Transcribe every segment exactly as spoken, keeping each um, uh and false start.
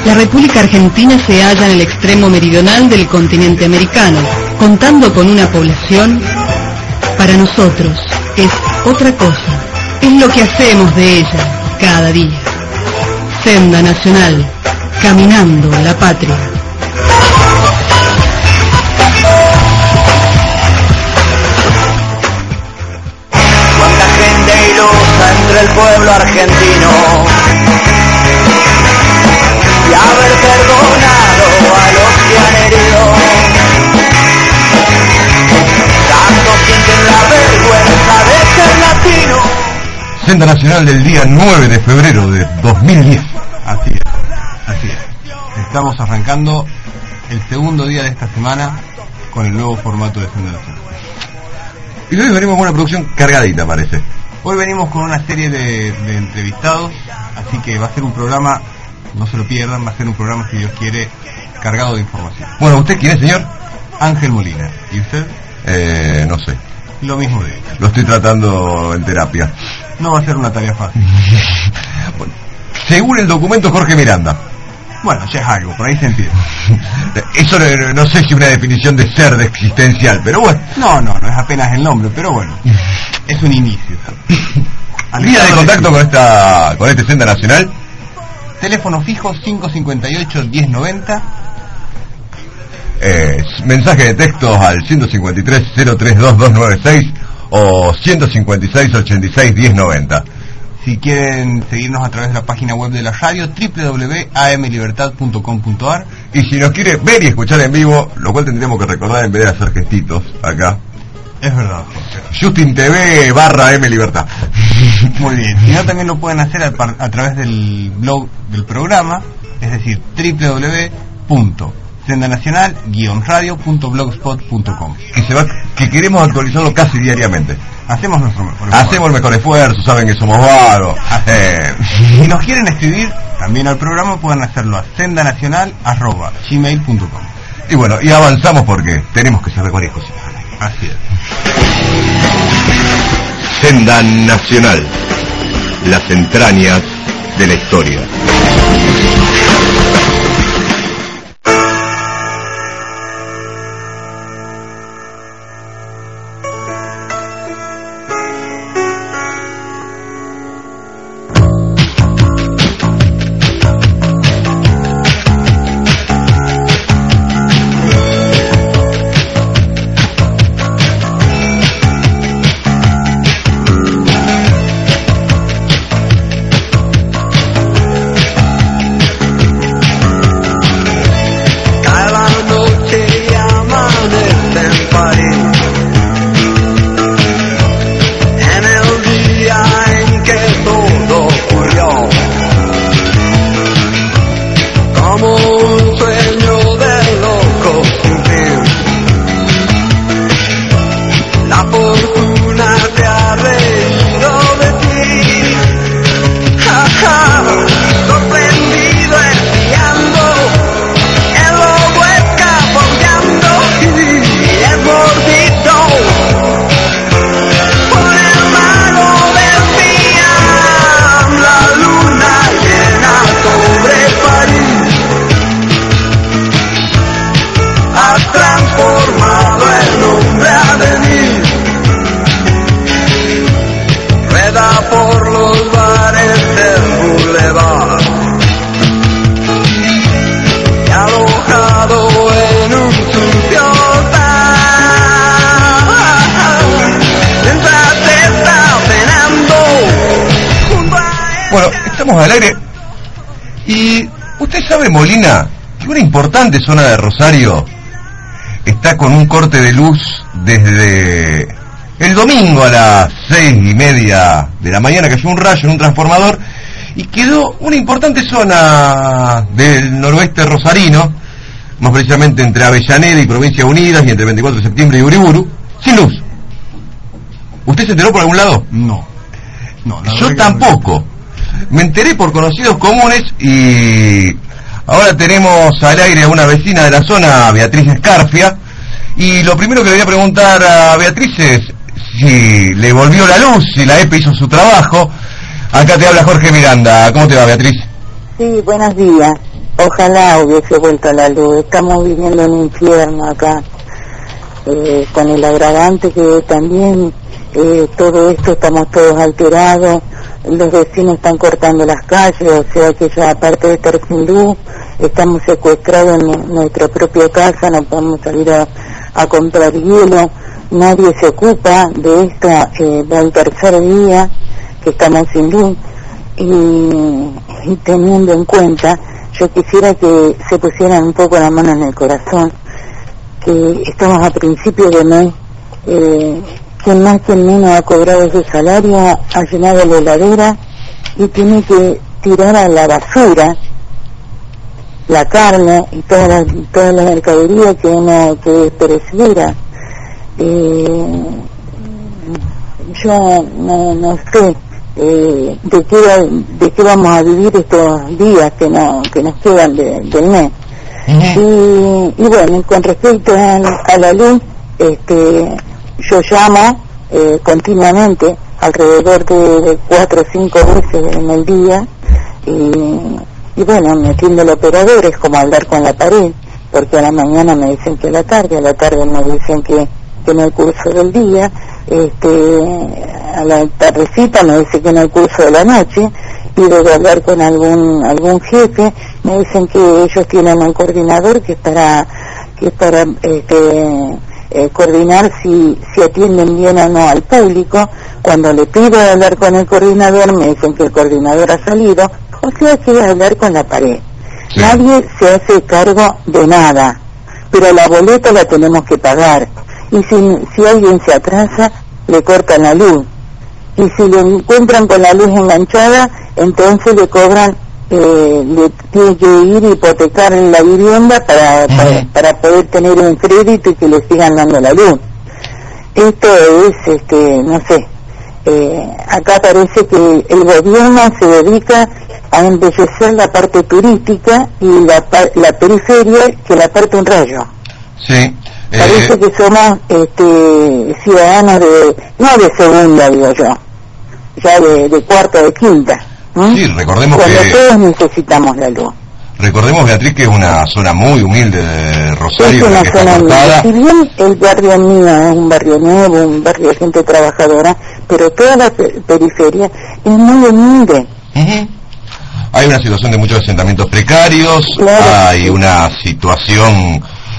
La República Argentina se halla en el extremo meridional del continente americano, contando con una población, para nosotros, es otra cosa, es lo que hacemos de ella cada día. Senda Nacional, caminando a la patria. Cuánta gente ilusa entre el pueblo argentino, y haber perdonado a los que han herido. Tanto sienten la vergüenza de ser latino. Senda Nacional del día nueve de febrero de dos mil diez. Así es, así es. Estamos arrancando el segundo día de esta semana con el nuevo formato de Senda Nacional. Y hoy venimos con una producción cargadita, parece. Hoy venimos con una serie de, de entrevistados, así que va a ser un programa, no se lo pierdan, va a ser un programa, si Dios quiere, cargado de información. Bueno, ¿usted quién es, señor? Ángel Molina. ¿Y usted? Eh, no sé. Lo mismo de él. Lo estoy tratando en terapia. No va a ser una tarea fácil. Bueno, según el documento Jorge Miranda. Bueno, ya es algo, por ahí se entiende. Eso no, no sé si una definición de ser, de existencial, pero bueno. No, no, no es apenas el nombre, pero bueno, es un inicio. Vía de contacto con esta, con este Senda Nacional. Teléfono fijo cinco cinco ocho, diez noventa. Eh, mensaje de texto al ciento cincuenta y tres, cero tres dos dos nueve seis o ciento cincuenta y seis, ochenta y seis, diez noventa. Si quieren seguirnos a través de la página web de la radio, doble u doble u doble u punto a m libertad punto com punto a r. Y si nos quiere ver y escuchar en vivo, lo cual tendríamos que recordar en vez de hacer gestitos acá. Es verdad, Jorge. Justin T V barra M Libertad. Muy bien. Si no, también lo pueden hacer a, a través del blog del programa, es decir, doble u doble u doble u punto senda nacional guion radio punto blogspot punto com. Que se va, que queremos actualizarlo casi diariamente. Hacemos nuestro mejor esfuerzo. Hacemos el mejor esfuerzo, saben que somos vagos. Eh. Si nos quieren escribir también al programa, pueden hacerlo a sendanacional arroba gmail punto com. Y bueno, y avanzamos porque tenemos que saber varias cosas. Así es. Senda Nacional, las entrañas de la historia. Al aire. Y usted sabe, Molina, que una importante zona de Rosario está con un corte de luz desde el domingo a las seis y media de la mañana, cayó un rayo en un transformador y quedó una importante zona del noroeste rosarino, más precisamente entre Avellaneda y Provincias Unidas y entre veinticuatro de septiembre y Uriburu, sin luz. ¿Usted se enteró por algún lado? No, no, yo tampoco. Me enteré por conocidos comunes y ahora tenemos al aire a una vecina de la zona, Beatriz Escarfia, y lo primero que le voy a preguntar a Beatriz es si le volvió la luz, si la E P E hizo su trabajo. Acá te habla Jorge Miranda. ¿Cómo te va, Beatriz? Sí, buenos días. Ojalá hubiese vuelto a la luz. Estamos viviendo un infierno acá, eh, con el agravante que también eh, todo esto, estamos todos alterados, los vecinos están cortando las calles, o sea que ya aparte de estar sin luz, estamos secuestrados en nuestra propia casa, no podemos salir a, a comprar hielo, nadie se ocupa de esto, eh, va el tercer día que estamos sin luz, y, y teniendo en cuenta, yo quisiera que se pusieran un poco la mano en el corazón, que estamos a principios de mes, eh, quien más quien menos ha cobrado su salario, ha llenado la heladera y tiene que tirar a la basura la carne y toda la, toda la mercadería que uno que es perecedera. Eh, yo no, no sé eh, de qué de qué vamos a vivir estos días que no que nos quedan de, del mes. Uh-huh. y, y bueno, con respecto a, a la luz, este yo llamo eh, continuamente, alrededor de, de cuatro o cinco veces en el día, y, y bueno, me atiende el operador, es como hablar con la pared, porque a la mañana me dicen que a la tarde, a la tarde me dicen que, que en el curso del día, este a la tardecita me dice que en el curso de la noche, y luego hablar con algún algún jefe, me dicen que ellos tienen un coordinador que es para, que es para este Eh, coordinar si, si atienden bien o no al público. Cuando le pido hablar con el coordinador me dicen que el coordinador ha salido, o sea que es hablar con la pared. Sí. Nadie se hace cargo de nada, pero la boleta la tenemos que pagar, y si, si alguien se atrasa le cortan la luz, y si lo encuentran con la luz enganchada entonces le cobran, eh, le tiene que ir a hipotecar la vivienda para, uh-huh. para para poder tener un crédito y que le sigan dando la luz. Esto es, este no sé, eh, acá parece que el gobierno se dedica a embellecer la parte turística y la, la periferia, que la parte un rayo. Sí. Parece eh... que somos este ciudadanos de, no de segunda, digo yo, ya de, de cuarta, de quinta. ¿Mm? Sí, recordemos Cuando que... todos necesitamos la luz. Recordemos, Beatriz, que es una zona muy humilde de Rosario. Es una zona humilde. Si bien el barrio mío es un barrio nuevo, un barrio de gente trabajadora, pero toda la per- periferia es muy humilde. Uh-huh. Hay una situación de muchos asentamientos precarios, claro, hay sí. una situación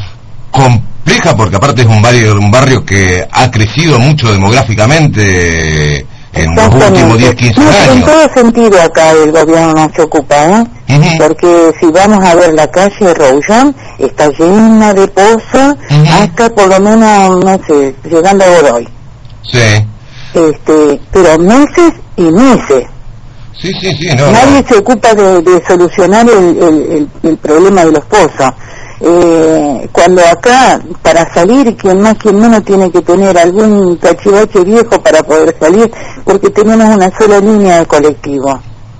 compleja, porque aparte es un barrio, un barrio que ha crecido mucho demográficamente en los últimos diez, quince no, años. En todo sentido acá el gobierno no se ocupa, ¿eh? Uh-huh. Porque si vamos a ver la calle Roullán, está llena de pozos, uh-huh. hasta por lo menos, no sé, llegando a Godoy. Sí. Este, pero meses y meses. Sí, sí, sí, no. Nadie no. se ocupa de, de solucionar el, el, el, el problema de los pozos. Eh, cuando acá, para salir, quien más, quien menos tiene que tener algún cachivache viejo para poder salir, porque tenemos una sola línea de colectivo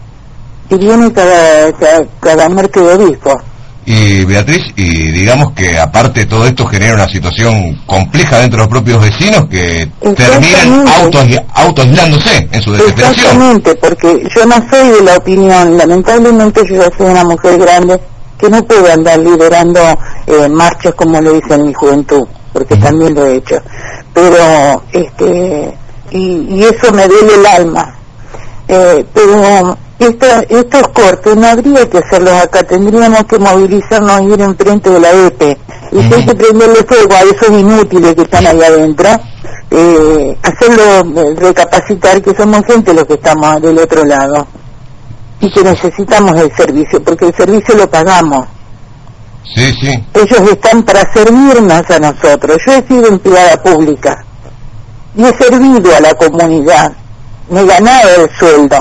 y viene cada, cada, cada muerte de obispo. Y Beatriz, y digamos que aparte de todo esto genera una situación compleja dentro de los propios vecinos que terminan auto, autoaislándose en su desesperación. Exactamente, porque yo no soy de la opinión, lamentablemente yo ya soy una mujer grande que no puedo andar liderando eh, marchas como lo hice en mi juventud, porque uh-huh. también lo he hecho, pero este y, y eso me duele el alma, eh, pero esta, estos cortes no habría que hacerlos acá, tendríamos que movilizarnos y ir enfrente de la E P E, y uh-huh. si hay que prenderle fuego a esos inútiles que están ahí adentro, eh, hacerlo eh, recapacitar que somos gente los que estamos del otro lado y que necesitamos el servicio, porque el servicio lo pagamos. Sí, sí. Ellos están para servirnos a nosotros. Yo he sido empleada pública y he servido a la comunidad, me he ganado el sueldo.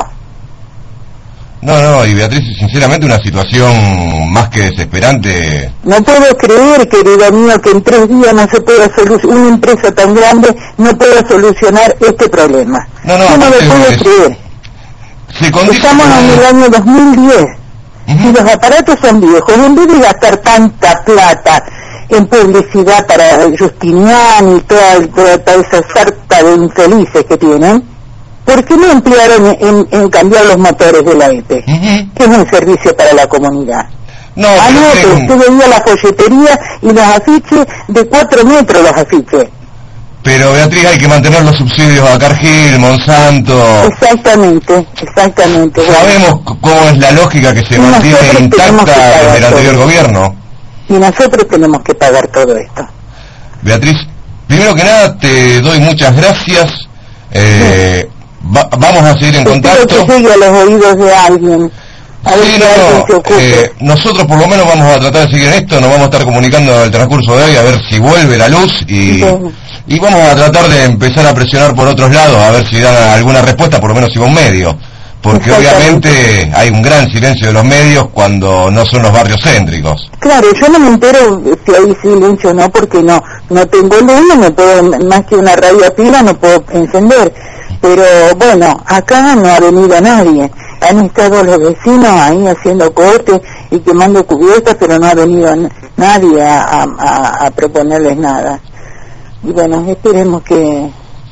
No, no, y Beatriz, sinceramente una situación más que desesperante. No puedo creer, querido mío, que en tres días no se pueda solucionar, una empresa tan grande no pueda solucionar este problema. No, no, Yo no lo puedo es... creer. Estamos en el año dos mil diez uh-huh. y los aparatos son viejos. En vez de gastar tanta plata en publicidad para Justinian y toda, toda, toda esa sarta de infelices que tienen, ¿por qué no emplearon en, en cambiar los motores de la E P E? Uh-huh. Que es un servicio para la comunidad. No, ah, no, pero pero usted veía la folletería y los afiches de cuatro metros los afiches. Pero Beatriz, hay que mantener los subsidios a Cargill, Monsanto. Exactamente, exactamente. Sabemos bueno. cómo es la lógica que se Y mantiene intacta desde el anterior todo. gobierno. Y nosotros tenemos que pagar todo esto. Beatriz, primero que nada te doy muchas gracias. Eh, va, vamos a seguir en Espero contacto. que llegue a los oídos de alguien. A ver Sí, si no, alguien se no, ocupe. eh, nosotros por lo menos vamos a tratar de seguir en esto, nos vamos a estar comunicando en el transcurso de hoy a ver si vuelve la luz y, Bueno. y vamos a tratar de empezar a presionar por otros lados a ver si dan alguna respuesta, por lo menos si va un medio, porque Exactamente. obviamente hay un gran silencio de los medios cuando no son los barrios céntricos. Claro, yo no me entero si hay silencio o no, porque no no tengo luz, no me puedo, más que una radio a pila no puedo encender. Pero bueno, acá no ha venido nadie. Han estado los vecinos ahí haciendo cortes y quemando cubiertas, pero no ha venido n- nadie a, a, a, a proponerles nada. Y bueno, esperemos que,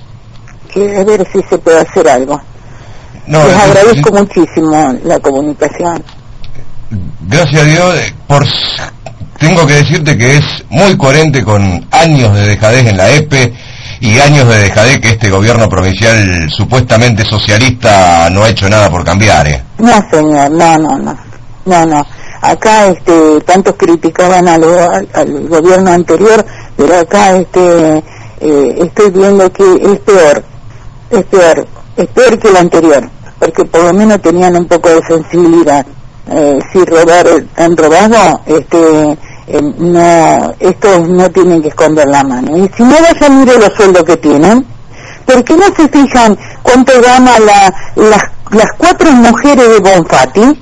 que a ver si se puede hacer algo. No, Les es- agradezco muchísimo la comunicación. Gracias a Dios, eh, por s- tengo que decirte que es muy coherente con años de dejadez en la E P E y años de dejadez que este gobierno provincial supuestamente socialista no ha hecho nada por cambiar, ¿eh? No, señor, no, no, no, no, no. Acá, este, tantos criticaban a lo- al, al gobierno anterior, pero acá, este, eh, estoy viendo que es peor, es peor, es peor que el anterior, porque por lo menos tenían un poco de sensibilidad. Eh, si robar, han robado, este, eh, no, estos no tienen que esconder la mano. Y si no vayan, mire los sueldos que tienen. ¿Por qué no se fijan cuánto gana la, las, las cuatro mujeres de Bonfatti?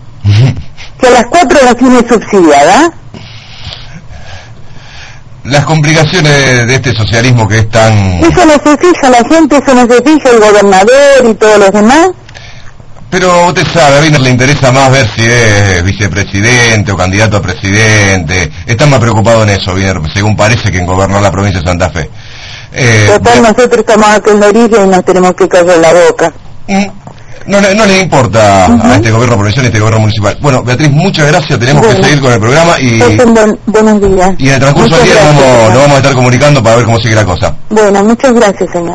Que a las cuatro las tiene subsidiadas. Las complicaciones de este socialismo que es tan... Eso no se fija la gente, eso no se fija el gobernador y todos los demás. Pero usted sabe, a Wiener le interesa más ver si es vicepresidente o candidato a presidente. Están más preocupados en eso, Wiener, según parece, que en gobernar la provincia de Santa Fe. Eh, Total, nosotros estamos acá en la orilla y nos tenemos que callar la boca. No, le- no le importa Uh-huh. a este gobierno provincial y a este gobierno municipal. Bueno, Beatriz, muchas gracias, tenemos Bueno. que seguir con el programa y, Pasen buen- buenos días. y en el transcurso del Muchas día gracias, vamos, señor. nos vamos a estar comunicando para ver cómo sigue la cosa. Bueno, muchas gracias, señor.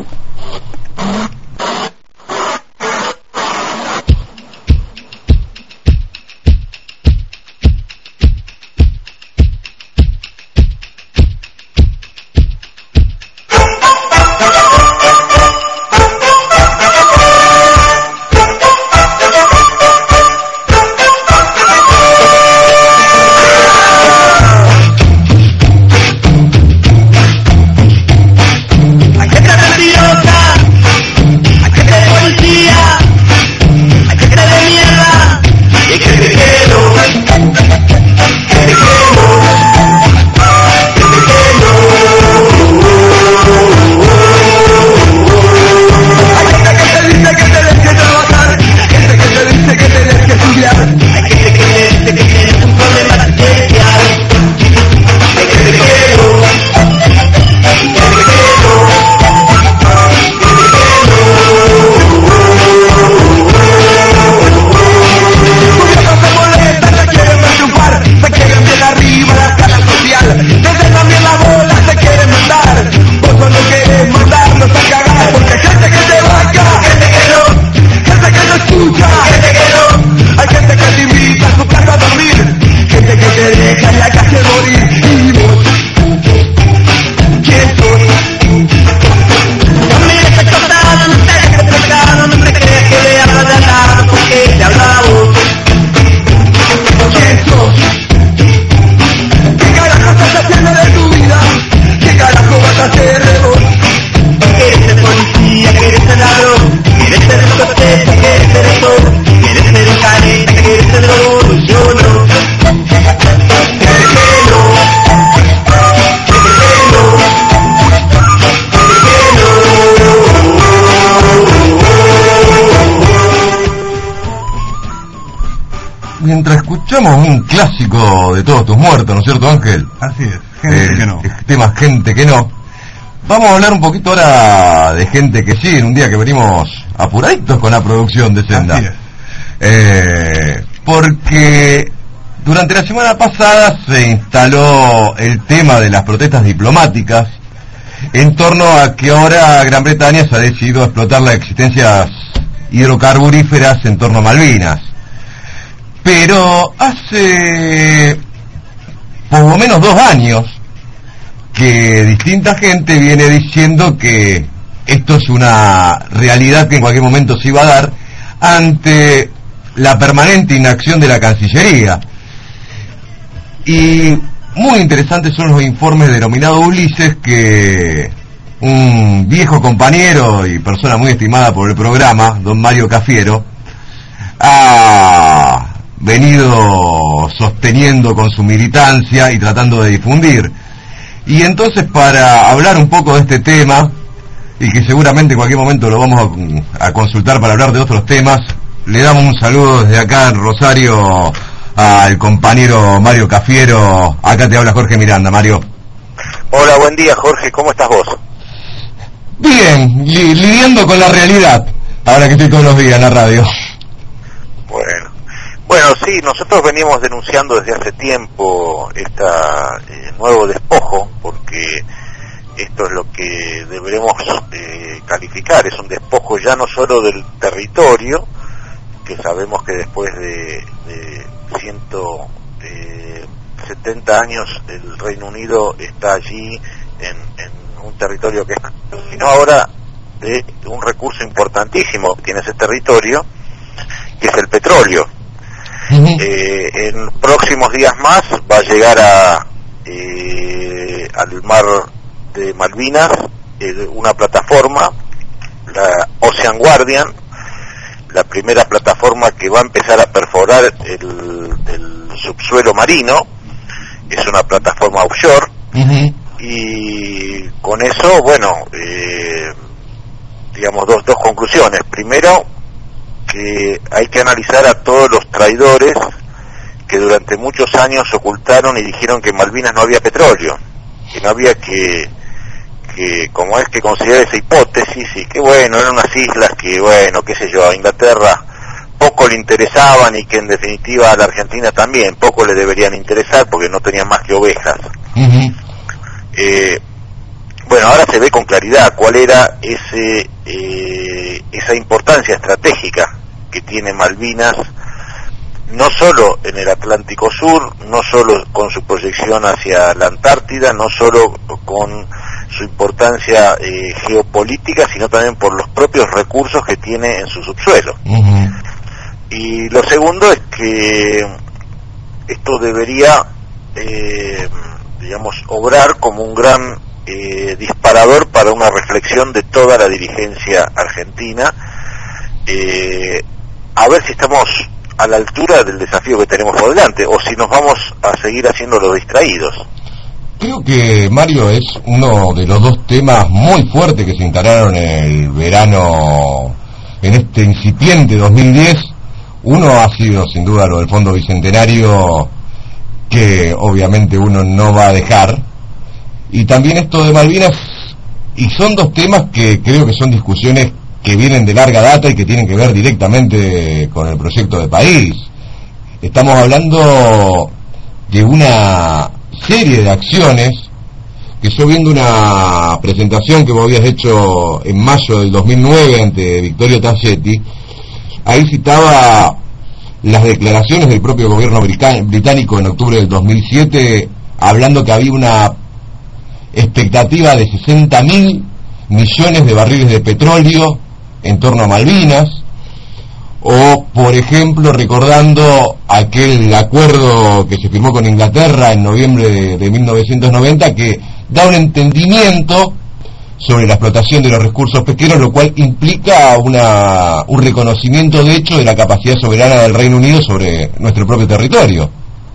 Hay gente mentirosa, hay gente de policía, hay gente de mierda y hay gente que quiero, gente que quiero, gente que quiero. Hay gente que te dice que tienes que trabajar, gente que te dice que tienes que estudiar, hay gente que te dice que tienes un problema especial, hay gente que quiero. Se quieren bien arriba la escala social, desde también la bola se quieren mandar. Vos solo querés mandarlos a cagar, porque hay gente que te vaca, gente que no, gente que no escucha, gente que no. Hay gente que te invita a su casa a dormir, gente que te deja en la calle morir. Y vos, ¿quién sos? No mires exaltado, no te dejes exaltado, no te crees que le hablas de al lado, porque te habla a vos. ¿Quién sos? ¿Qué carajo estás haciendo de tu vida? ¿Qué carajo vas a hacer de vos? ¿Quieres ser policía? ¿Quieres ser ladrón? ¿Quieres ser escocesa? ¿Quieres ser eso? ¿Quieres ser un careta? ¿Quieres ser drogo? Yo no. ¿Quieres que no? ¿Quieres que no? ¿Quieres que no? Mientras escuchamos un clásico de Todos tus muertos, ¿no es cierto, Ángel? Así es, gente El que no. tema Gente que no. Vamos a hablar un poquito ahora de gente que sí, en un día que venimos apuraditos con la producción de Senda. Así es. Eh, porque durante la semana pasada se instaló el tema de las protestas diplomáticas en torno a que ahora Gran Bretaña se ha decidido explotar las existencias hidrocarburíferas en torno a Malvinas. Pero hace por lo menos dos años que distinta gente viene diciendo que esto es una realidad que en cualquier momento se iba a dar ante la permanente inacción de la Cancillería. Y muy interesantes son los informes denominados Ulises, que un viejo compañero y persona muy estimada por el programa, don Mario Cafiero, ha venido sosteniendo con su militancia y tratando de difundir. Y entonces, para hablar un poco de este tema, y que seguramente en cualquier momento lo vamos a, a consultar para hablar de otros temas, le damos un saludo desde acá en Rosario al compañero Mario Cafiero. Acá te habla Jorge Miranda. Mario. Hola, buen día, Jorge, ¿cómo estás vos? Bien, li lidiando con la realidad, ahora que estoy todos los días en la radio. Bueno, bueno, sí, nosotros venimos denunciando desde hace tiempo este eh, nuevo despojo, porque esto es lo que deberemos eh, calificar, es un despojo ya no solo del territorio, que sabemos que después de, de ciento setenta años el Reino Unido está allí en, en un territorio que es, sino ahora de un recurso importantísimo que tiene ese territorio, que es el petróleo. Uh-huh. eh, en próximos días más va a llegar a eh, al mar de Malvinas eh, una plataforma, la Ocean Guardian, la primera plataforma que va a empezar a perforar el, el subsuelo marino. Es una plataforma offshore. Uh-huh. Y con eso, bueno, eh, digamos dos, dos conclusiones. Primero, que hay que analizar a todos los traidores que durante muchos años ocultaron y dijeron que en Malvinas no había petróleo, que no había que, que como es que considerar esa hipótesis, y que bueno, eran unas islas que bueno, qué sé yo, a Inglaterra poco le interesaban, y que en definitiva a la Argentina también poco le deberían interesar porque no tenían más que ovejas. Uh-huh. eh, bueno, ahora se ve con claridad cuál era ese eh, esa importancia estratégica que tiene Malvinas, no solo en el Atlántico Sur, no solo con su proyección hacia la Antártida, no solo con su importancia eh, geopolítica, sino también por los propios recursos que tiene en su subsuelo. Uh-huh. Y lo segundo es que esto debería, eh, digamos, obrar como un gran eh, disparador para una reflexión de toda la dirigencia argentina, eh, a ver si estamos a la altura del desafío que tenemos por delante, o si nos vamos a seguir haciendo los distraídos. Creo que, Mario, es uno de los dos temas muy fuertes que se instalaron en el verano, en este incipiente dos mil diez. Uno ha sido sin duda lo del Fondo Bicentenario, que obviamente uno no va a dejar, y también esto de Malvinas, y son dos temas que creo que son discusiones que vienen de larga data y que tienen que ver directamente con el proyecto de país. Estamos hablando de una serie de acciones que yo, viendo una presentación que vos habías hecho en mayo del dos mil nueve ante Vittorio Tascetti, ahí citaba las declaraciones del propio gobierno británico en octubre del dos mil siete, hablando que había una expectativa de sesenta mil millones de barriles de petróleo en torno a Malvinas, o por ejemplo recordando aquel acuerdo que se firmó con Inglaterra en noviembre de, de mil novecientos noventa, que da un entendimiento sobre la explotación de los recursos pesqueros, lo cual implica una, un reconocimiento de hecho de la capacidad soberana del Reino Unido sobre nuestro propio territorio.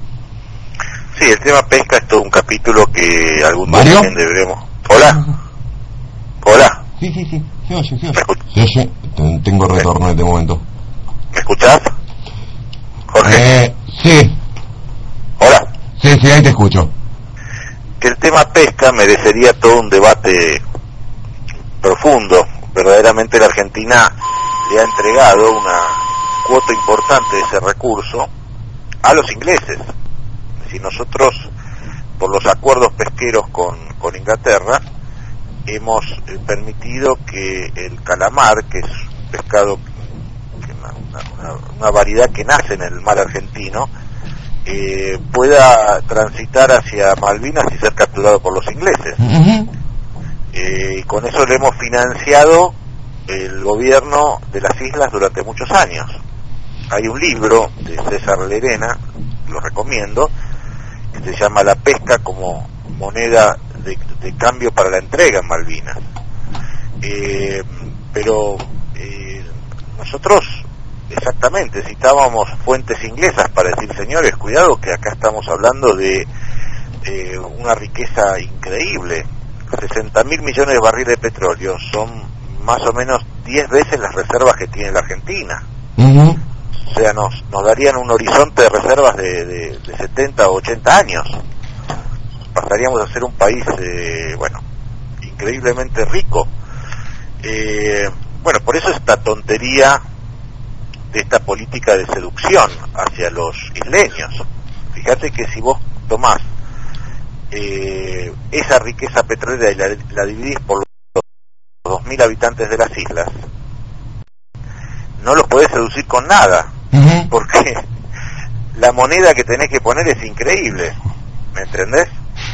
Sí, el tema pesca es todo un capítulo que algún día también deberemos... ¿Hola? ¿Hola? Sí, sí, sí, se oye, se oye. Se oye, tengo retorno en este momento. ¿Me escuchás? Jorge. Eh, sí. ¿Hola? Sí, sí, ahí te escucho. Que el tema pesca merecería todo un debate profundo. Verdaderamente la Argentina le ha entregado una cuota importante de ese recurso a los ingleses. decir, nosotros, por los acuerdos pesqueros con, con Inglaterra, hemos eh, permitido que el calamar, que es un pescado, que una, una, una variedad que nace en el mar argentino, eh, pueda transitar hacia Malvinas y ser capturado por los ingleses. Uh-huh. Eh, y con eso le hemos financiado el gobierno de las islas durante muchos años. Hay un libro de César Lerena, lo recomiendo, que se llama La pesca como moneda de, de cambio para la entrega en Malvinas. Eh, pero eh, nosotros exactamente citábamos fuentes inglesas para decir, señores, cuidado que acá estamos hablando de eh, una riqueza increíble. sesenta mil millones de barriles de petróleo son más o menos diez veces las reservas que tiene la Argentina. Uh-huh. O sea, nos, nos darían un horizonte de reservas de, de, de setenta o ochenta años. Pasaríamos a ser un país, eh, bueno, increíblemente rico. Eh, bueno, por eso esta tontería de esta política de seducción hacia los isleños. Fíjate que si vos tomás eh, esa riqueza petrolera y la, la dividís por los dos mil habitantes de las islas, no los podés seducir con nada, uh-huh. porque la moneda que tenés que poner es increíble, ¿me entendés?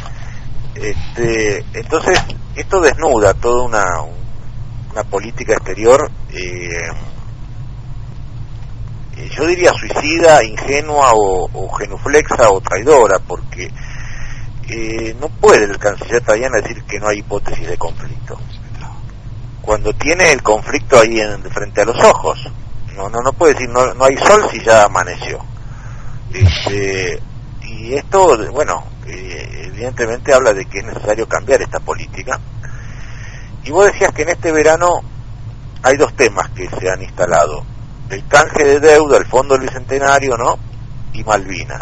Este, entonces, esto desnuda toda una, una política exterior, eh, yo diría suicida, ingenua o, o genuflexa o traidora, porque eh, no puede el canciller italiano decir que no hay hipótesis de conflicto cuando tiene el conflicto ahí en, frente a los ojos. No, no, no puede decir no, no hay sol si ya amaneció. Este, y esto, bueno, eh, evidentemente habla de que es necesario cambiar esta política. Y vos decías que en este verano hay dos temas que se han instalado: el canje de deuda, el Fondo del Bicentenario, ¿no? Y Malvinas.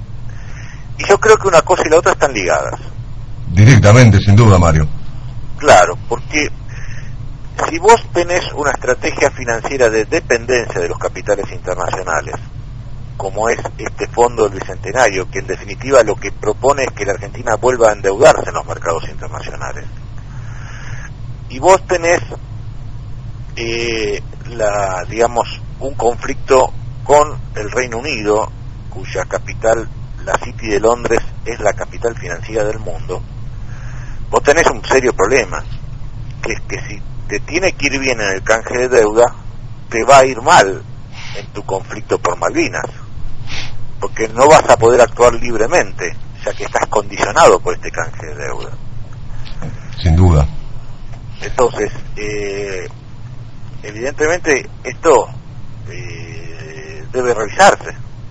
Y yo creo que una cosa y la otra están ligadas. Directamente, sin duda, Mario. Claro, porque si vos tenés una estrategia financiera de dependencia de los capitales internacionales, como es este Fondo del Bicentenario, que en definitiva lo que propone es que la Argentina vuelva a endeudarse en los mercados internacionales, y vos tenés eh, la, digamos, un conflicto con el Reino Unido, cuya capital, la City de Londres, es la capital financiera del mundo, vos tenés un serio problema, que es que si te tiene que ir bien en el canje de deuda, te va a ir mal en tu conflicto por Malvinas, porque no vas a poder actuar libremente, ya que estás condicionado por este canje de deuda. Sin duda. Entonces, eh, evidentemente esto eh, debe revisarse,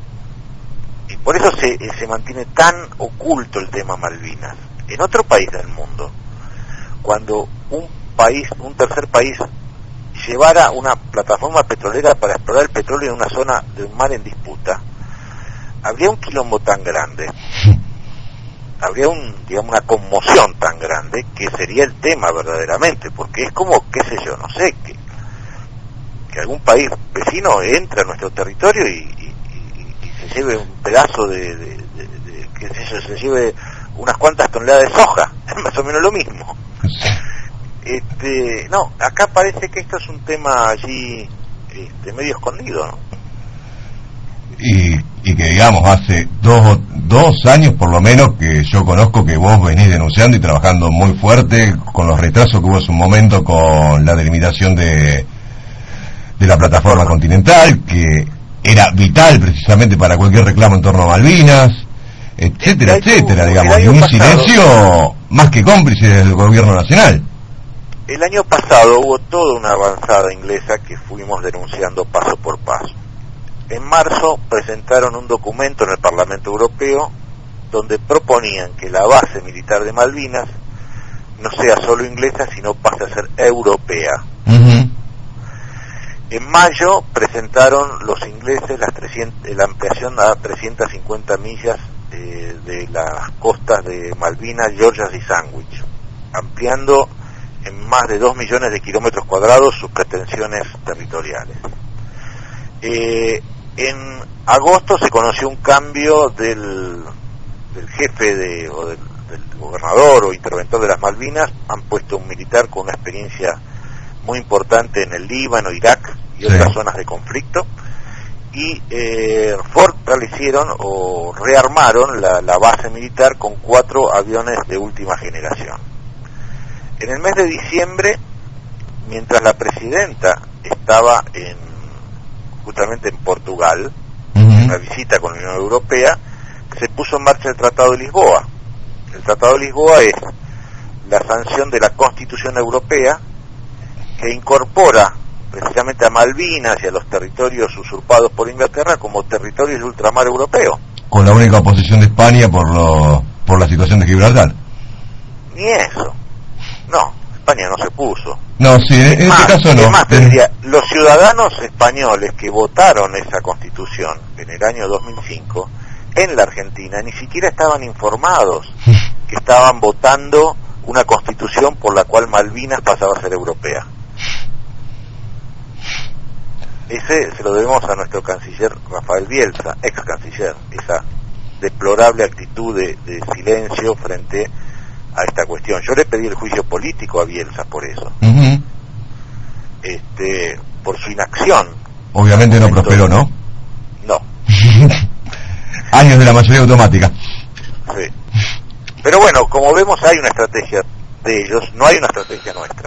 y por eso se, se mantiene tan oculto el tema Malvinas. En otro país del mundo, cuando un país, un tercer país, llevara una plataforma petrolera para explorar el petróleo en una zona de un mar en disputa, habría un quilombo tan grande, habría un, digamos, una conmoción tan grande, que sería el tema verdaderamente, porque es como, qué sé yo, no sé, que, que algún país vecino entre a nuestro territorio y, y, y, y se lleve un pedazo de, de, de, de qué sé yo, se lleve unas cuantas toneladas de soja, es más o menos lo mismo. Este, no, acá parece que esto es un tema allí este, medio escondido, ¿no? Y, y que digamos, hace dos, dos años por lo menos que yo conozco que vos venís denunciando y trabajando muy fuerte con los retrasos que hubo en su momento con la delimitación de, de la plataforma continental, que era vital precisamente para cualquier reclamo en torno a Malvinas, etcétera, etcétera, digamos, y un silencio más que cómplice del gobierno nacional. El año pasado hubo toda una avanzada inglesa que fuimos denunciando paso por paso. En marzo presentaron un documento en el Parlamento Europeo donde proponían que la base militar de Malvinas no sea solo inglesa, sino pase a ser europea. Uh-huh. En mayo presentaron los ingleses las trescientas, la ampliación a trescientas cincuenta millas eh, de las costas de Malvinas, Georgias y Sandwich, ampliando en más de dos millones de kilómetros cuadrados sus pretensiones territoriales. Eh, en agosto se conoció un cambio del, del jefe de, o del, del gobernador o interventor de las Malvinas han puesto un militar con una experiencia muy importante en el Líbano, Irak y otras sí. zonas de conflicto, y eh, fortalecieron o rearmaron la, la base militar con cuatro aviones de última generación. En el mes de diciembre, mientras la presidenta estaba en, justamente en Portugal, uh-huh. en una visita con la Unión Europea, se puso en marcha el Tratado de Lisboa. El Tratado de Lisboa es la sanción de la Constitución Europea que incorpora precisamente a Malvinas y a los territorios usurpados por Inglaterra como territorios de ultramar europeo. Con la única oposición de España por lo, por la situación de Gibraltar. Ni eso. No, España no se puso. No, sí, en, en más, este caso no. Más, te diría, los ciudadanos españoles que votaron esa Constitución en el año dos mil cinco en la Argentina ni siquiera estaban informados que estaban votando una Constitución por la cual Malvinas pasaba a ser europea. Ese se lo debemos a nuestro canciller Rafael Bielsa, ex canciller, esa deplorable actitud de, de silencio frente a esta cuestión. Yo le pedí el juicio político a Bielsa por eso, uh-huh. este, por su inacción. Obviamente no prosperó, ¿no? No. Años de la mayoría automática. Sí. Pero bueno, como vemos hay una estrategia de ellos, no hay una estrategia nuestra.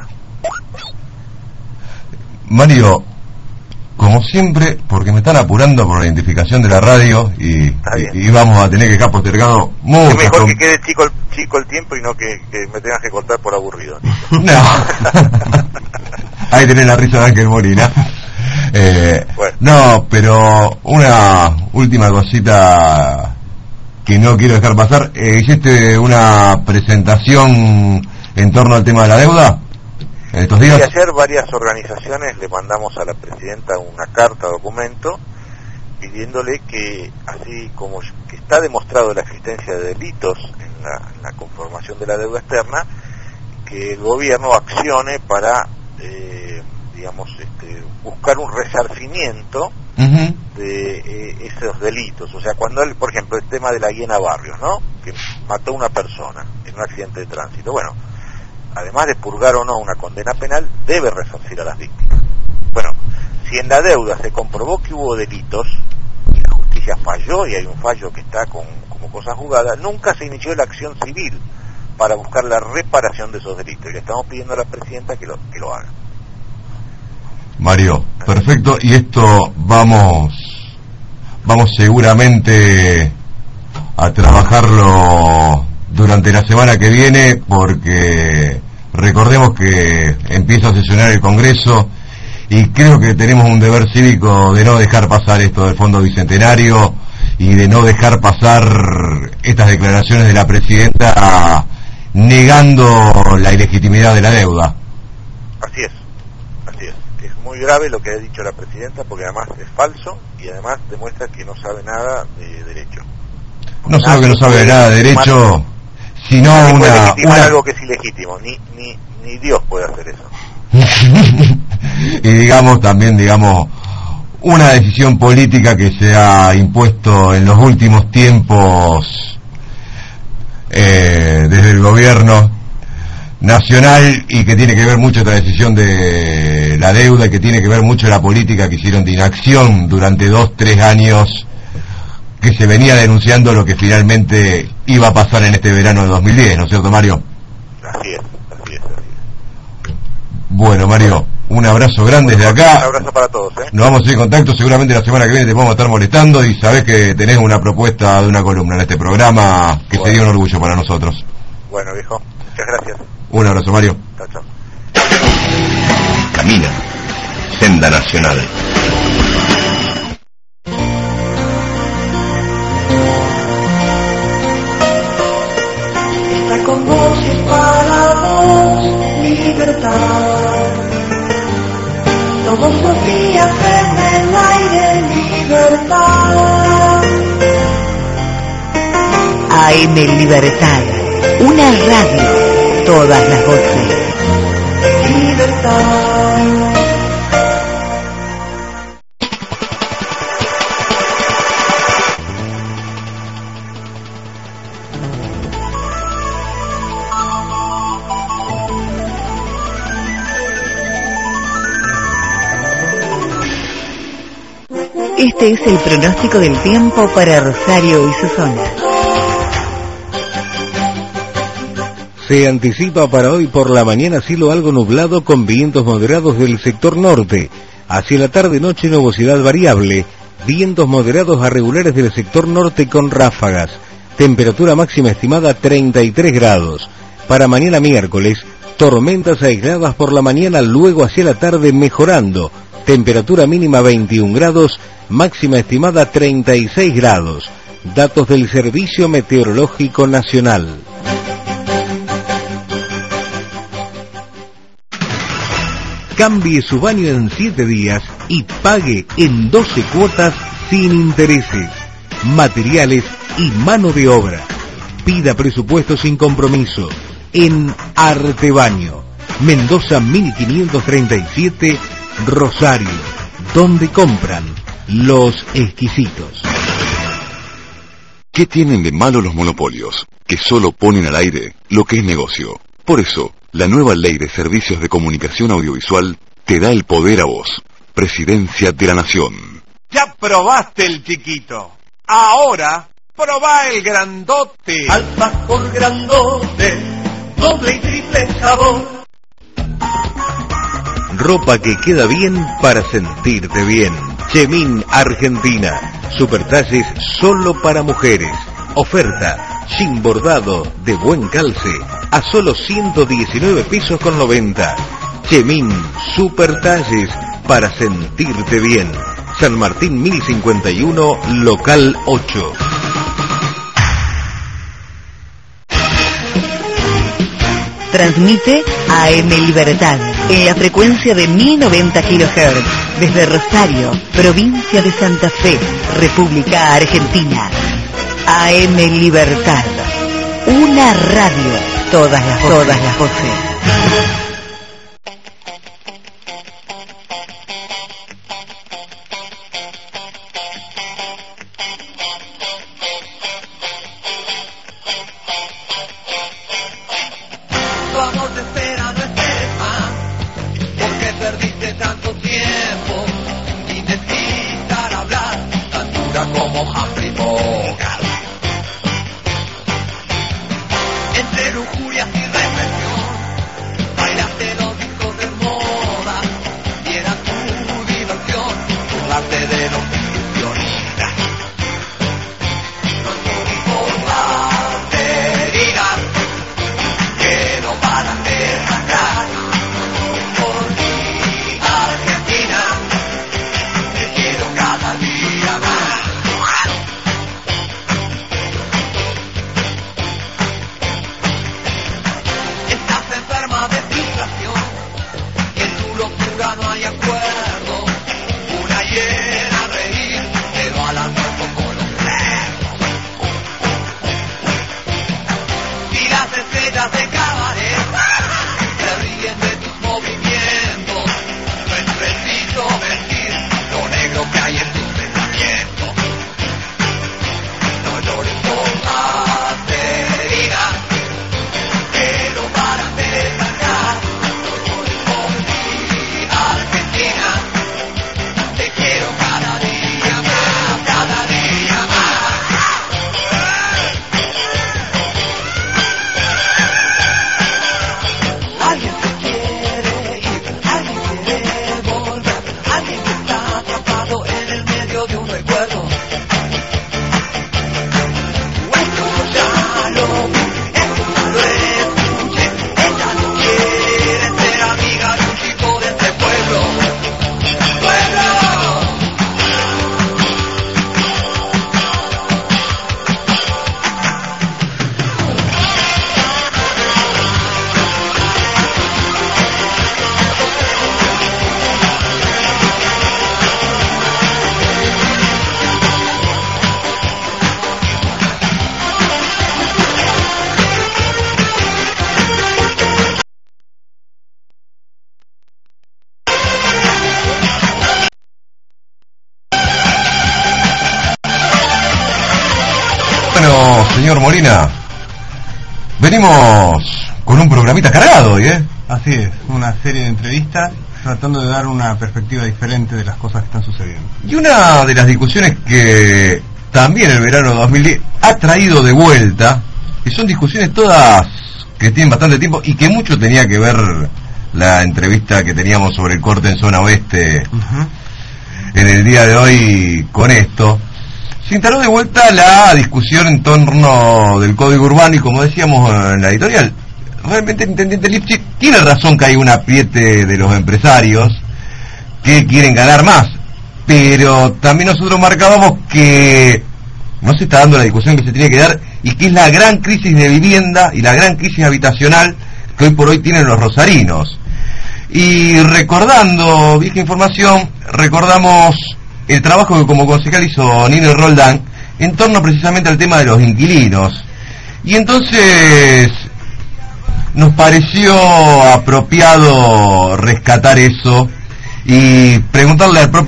Mario, como siempre, porque me están apurando por la identificación de la radio y, y, y vamos a tener que dejar postergado mucho. Es mejor con... que quede chico el, chico el tiempo y no que, que me tengas que cortar por aburrido. No. Ahí tenés la risa de Ángel Molina. Eh, bueno. No, pero una última cosita que no quiero dejar pasar. Eh, ¿Hiciste una presentación en torno al tema de la deuda en estos días? Y ayer varias organizaciones le mandamos a la presidenta una carta, documento, pidiéndole que, así como que está demostrado la existencia de delitos en la, en la conformación de la deuda externa, que el gobierno accione para, eh, digamos, este, buscar un resarcimiento uh-huh. de eh, esos delitos. O sea, cuando él, por ejemplo, el tema de la Guiena Barrios, ¿no?, que mató a una persona en un accidente de tránsito, bueno, además de purgar o no una condena penal, debe resarcir a las víctimas. Bueno, si en la deuda se comprobó que hubo delitos y la justicia falló y hay un fallo que está con, como cosa juzgada, nunca se inició la acción civil para buscar la reparación de esos delitos, y le estamos pidiendo a la presidenta que lo, que lo haga. Mario, perfecto, y esto vamos vamos seguramente a trabajarlo durante la semana que viene, porque recordemos que empieza a sesionar el Congreso y creo que tenemos un deber cívico de no dejar pasar esto del Fondo Bicentenario y de no dejar pasar estas declaraciones de la presidenta negando la ilegitimidad de la deuda. Así es, así es. Es muy grave lo que ha dicho la presidenta, porque además es falso y además demuestra que no sabe nada de derecho. No solo que no sabe nada de derecho, sino no una, puede legitimar una... algo que es ilegítimo, ni, ni, ni Dios puede hacer eso. Y digamos también, digamos, una decisión política que se ha impuesto en los últimos tiempos eh, desde el gobierno nacional, y que tiene que ver mucho esta decisión de la deuda, y que tiene que ver mucho la política que hicieron de inacción durante dos, tres años, que se venía denunciando lo que finalmente iba a pasar en este verano de dos mil diez, ¿no es cierto, Mario? Así es, así es, así es. Bueno, Mario, un abrazo grande bueno, desde acá. Un abrazo para todos, ¿eh? Nos vamos a ir en contacto, seguramente la semana que viene te vamos a estar molestando, y sabés que tenés una propuesta de una columna en este programa que bueno. sería un orgullo para nosotros. Bueno, viejo, muchas gracias. Un abrazo, Mario. Chao, chao. Camina, Senda Nacional. Está con vos y para vos, libertad. Todos los días en el aire, libertad. A M Libertad, una radio, todas las voces. Libertad. Este es el pronóstico del tiempo para Rosario y su zona. Se anticipa para hoy por la mañana cielo algo nublado con vientos moderados del sector norte. Hacia la tarde-noche nubosidad variable, vientos moderados a regulares del sector norte con ráfagas. Temperatura máxima estimada treinta y tres grados. Para mañana miércoles, tormentas aisladas por la mañana, luego hacia la tarde mejorando. Temperatura mínima veintiún grados, máxima estimada treinta y seis grados. Datos del Servicio Meteorológico Nacional. Cambie su baño en siete días y pague en doce cuotas sin intereses, materiales y mano de obra. Pida presupuesto sin compromiso en Artebaño, Mendoza mil quinientos treinta y siete, Rosario, donde compran los exquisitos. ¿Qué tienen de malo los monopolios? Que solo ponen al aire lo que es negocio. Por eso, la nueva Ley de Servicios de Comunicación Audiovisual te da el poder a vos. Presidencia de la Nación. Ya probaste el chiquito. Ahora, probá el grandote. Al pastor grandote, doble y triple sabor. Ropa que queda bien para sentirte bien. Chemín Argentina. Supertalles solo para mujeres. Oferta. Jean bordado de buen calce a solo ciento diecinueve pesos con noventa. Chemín Supertalles para sentirte bien. San Martín mil cincuenta y uno, local ocho. Transmite A M Libertad en la frecuencia de mil noventa kilohertz desde Rosario, provincia de Santa Fe, República Argentina. A M Libertad, una radio, todas las voces. Todas las voces. Tu amor te espera, no esperes más, porque perdiste tanto tiempo y necesitar hablar tan dura como Humphrey Bogart. Entre lujurias y represión, bailaste los discos de moda y era tu diversión, burlarte de los ilusionistas. No importa, te dirán que no paran de sangrar por ti, Argentina, te quiero cada día más. Estás enferma de frustración, en tu locura no hay acuerdo, una hiena a reír, pero al almuerzo con los cerdos. Y las estrellas de cabaret se ríen de tus movimientos, no es preciso decir lo negro que hay en tus pensamientos. No llores por más heridas que no paran de sacar. No llores por ti, Argentina, te quiero cada día más, cada día más. Alguien se quiere ir, alguien quiere volver, alguien que está atrapado en el medio de un recuerdo. Esto ya lo vi, esto ya lo escuché, ella no quiere ser amiga de un chico de este pueblo. ¡Pueblo! Bueno, señor Molina, Venimos con un programita cargado hoy, ¿eh? Así es, una serie de entrevistas tratando de dar una perspectiva diferente de las cosas que están sucediendo. Y una de las discusiones que también el verano dos mil diez ha traído de vuelta, que son discusiones todas que tienen bastante tiempo y que mucho tenía que ver la entrevista que teníamos sobre el corte en zona oeste uh-huh. en el día de hoy con esto. Se instaló de vuelta la discusión en torno del código urbano y, como decíamos en la editorial, realmente el intendente Lipschitz tiene razón que hay un apriete de los empresarios que quieren ganar más, pero también nosotros marcábamos que no se está dando la discusión que se tiene que dar y que es la gran crisis de vivienda y la gran crisis habitacional que hoy por hoy tienen los rosarinos. Y recordando vieja información, recordamos el trabajo que como concejal hizo Nino Roldán en torno precisamente al tema de los inquilinos. Y entonces nos pareció apropiado rescatar eso y preguntarle al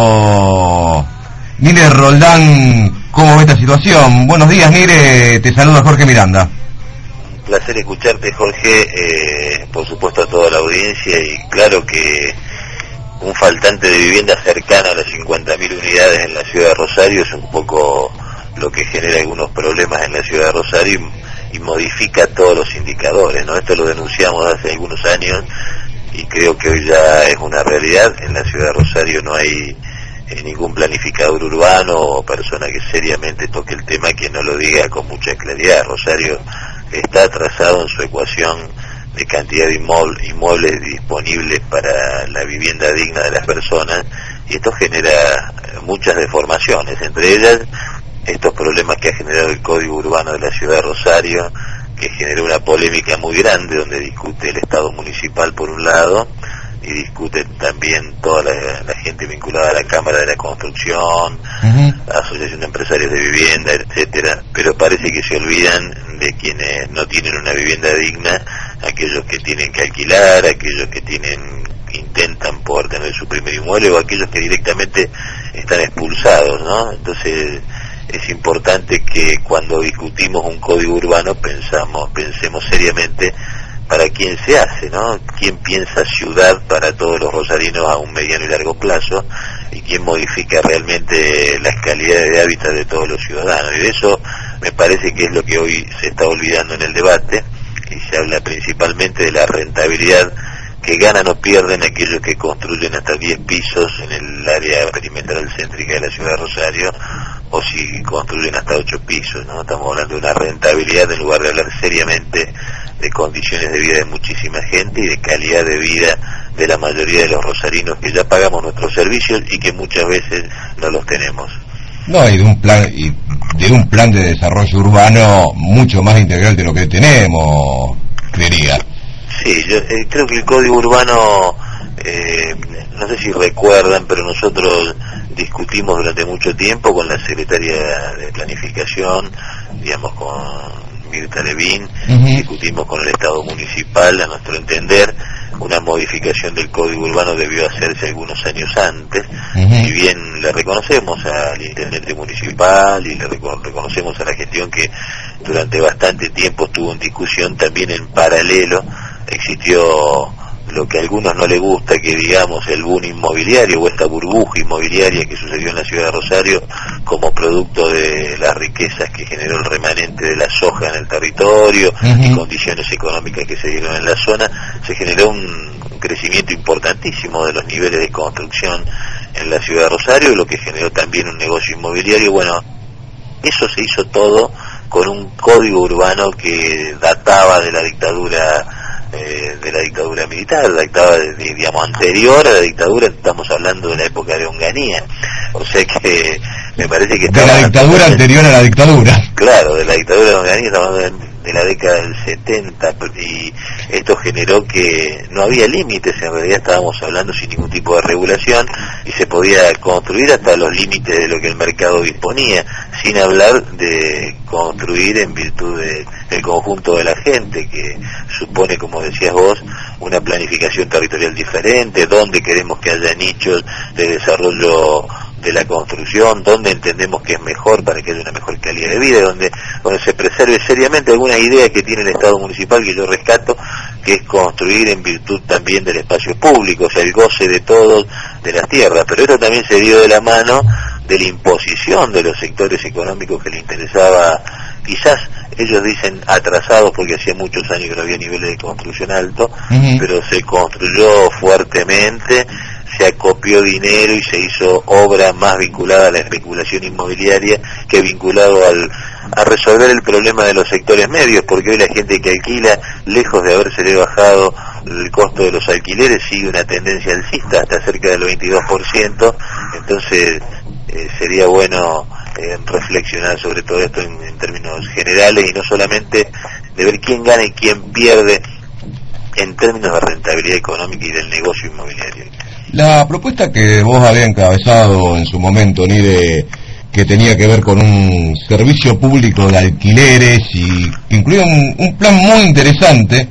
propio Nino Roldán cómo ve esta situación. Buenos días, Nire, te saluda Jorge Miranda. Un placer escucharte, Jorge, eh, por supuesto a toda la audiencia, y claro que un faltante de vivienda cercana a las cincuenta mil unidades en la ciudad de Rosario es un poco lo que genera algunos problemas en la ciudad de Rosario y, y modifica todos los indicadores, ¿no? Esto lo denunciamos hace algunos años y creo que hoy ya es una realidad. En la ciudad de Rosario no hay eh, ningún planificador urbano o persona que seriamente toque el tema que no lo diga con mucha claridad. Rosario está atrasado en su ecuación de cantidad de inmuebles, inmuebles disponibles para la vivienda digna de las personas, y esto genera muchas deformaciones, entre ellas estos problemas que ha generado el Código Urbano de la ciudad de Rosario, que generó una polémica muy grande donde discute el Estado municipal por un lado y discute también toda la, la gente vinculada a la Cámara de la Construcción, uh-huh. la Asociación de Empresarios de Vivienda, etcétera, pero parece que se olvidan de quienes no tienen una vivienda digna, aquellos que tienen que alquilar, aquellos que tienen intentan poder tener su primer inmueble o aquellos que directamente están expulsados, ¿no? Entonces es importante que cuando discutimos un código urbano pensamos, pensemos seriamente para quién se hace, ¿no? Quién piensa ciudad para todos los rosarinos a un mediano y largo plazo, y quién modifica realmente las calidades de hábitat de todos los ciudadanos. Y de eso me parece que es lo que hoy se está olvidando en el debate, y se habla principalmente de la rentabilidad que ganan o pierden aquellos que construyen hasta diez pisos en el área perimetral céntrica de la ciudad de Rosario, o si construyen hasta ocho pisos, ¿no? Estamos hablando de una rentabilidad en lugar de hablar seriamente de condiciones de vida de muchísima gente y de calidad de vida de la mayoría de los rosarinos que ya pagamos nuestros servicios y que muchas veces no los tenemos. No, y de un plan y de un plan de desarrollo urbano mucho más integral de lo que tenemos, creería. Sí, yo eh, creo que el Código Urbano, eh, no sé si recuerdan, pero nosotros discutimos durante mucho tiempo con la secretaria de Planificación, digamos con Mirta Levín, uh-huh. discutimos con el Estado municipal. A nuestro entender, una modificación del Código Urbano debió hacerse algunos años antes, uh-huh. si bien le reconocemos al intendente municipal y le reco- reconocemos a la gestión que durante bastante tiempo estuvo en discusión, también en paralelo existió lo que a algunos no les gusta, que digamos el boom inmobiliario o esta burbuja inmobiliaria que sucedió en la ciudad de Rosario como producto de las riquezas que generó el remanente de la soja en el territorio uh-huh. y condiciones económicas que se dieron en la zona. Se generó un, un crecimiento importantísimo de los niveles de construcción en la ciudad de Rosario, lo que generó también un negocio inmobiliario. Bueno, eso se hizo todo con un código urbano que databa de la dictadura Eh, de la dictadura militar, databa de, de, digamos anterior a la dictadura. Estamos hablando de la época de Onganía, o sea que me parece que de la dictadura de, anterior a la dictadura, claro, de la dictadura de Onganía, estamos hablando de, de la década del setenta, y esto generó que no había límites, en realidad estábamos hablando sin ningún tipo de regulación y se podía construir hasta los límites de lo que el mercado disponía, sin hablar de construir en virtud de, del conjunto de la gente, que supone, como decías vos, una planificación territorial diferente, donde queremos que haya nichos de desarrollo de la construcción, donde entendemos que es mejor para que haya una mejor calidad de vida, donde, donde se preserve seriamente alguna idea que tiene el Estado municipal, que yo rescato, que es construir en virtud también del espacio público, o sea, el goce de todos de las tierras. Pero esto también se dio de la mano de la imposición de los sectores económicos que le interesaba, quizás ellos dicen atrasados porque hacía muchos años que no había niveles de construcción alto, uh-huh. pero se construyó fuertemente, se acopió dinero y se hizo obra más vinculada a la especulación inmobiliaria que vinculado al, a resolver el problema de los sectores medios, porque hoy la gente que alquila, lejos de habérsele bajado el costo de los alquileres, sigue una tendencia alcista hasta cerca del veintidós por ciento, entonces eh, sería bueno eh, reflexionar sobre todo esto en, en términos generales y no solamente de ver quién gana y quién pierde en términos de rentabilidad económica y del negocio inmobiliario. La propuesta que vos habías encabezado en su momento, Nide, que tenía que ver con un servicio público de alquileres y que incluía un, un plan muy interesante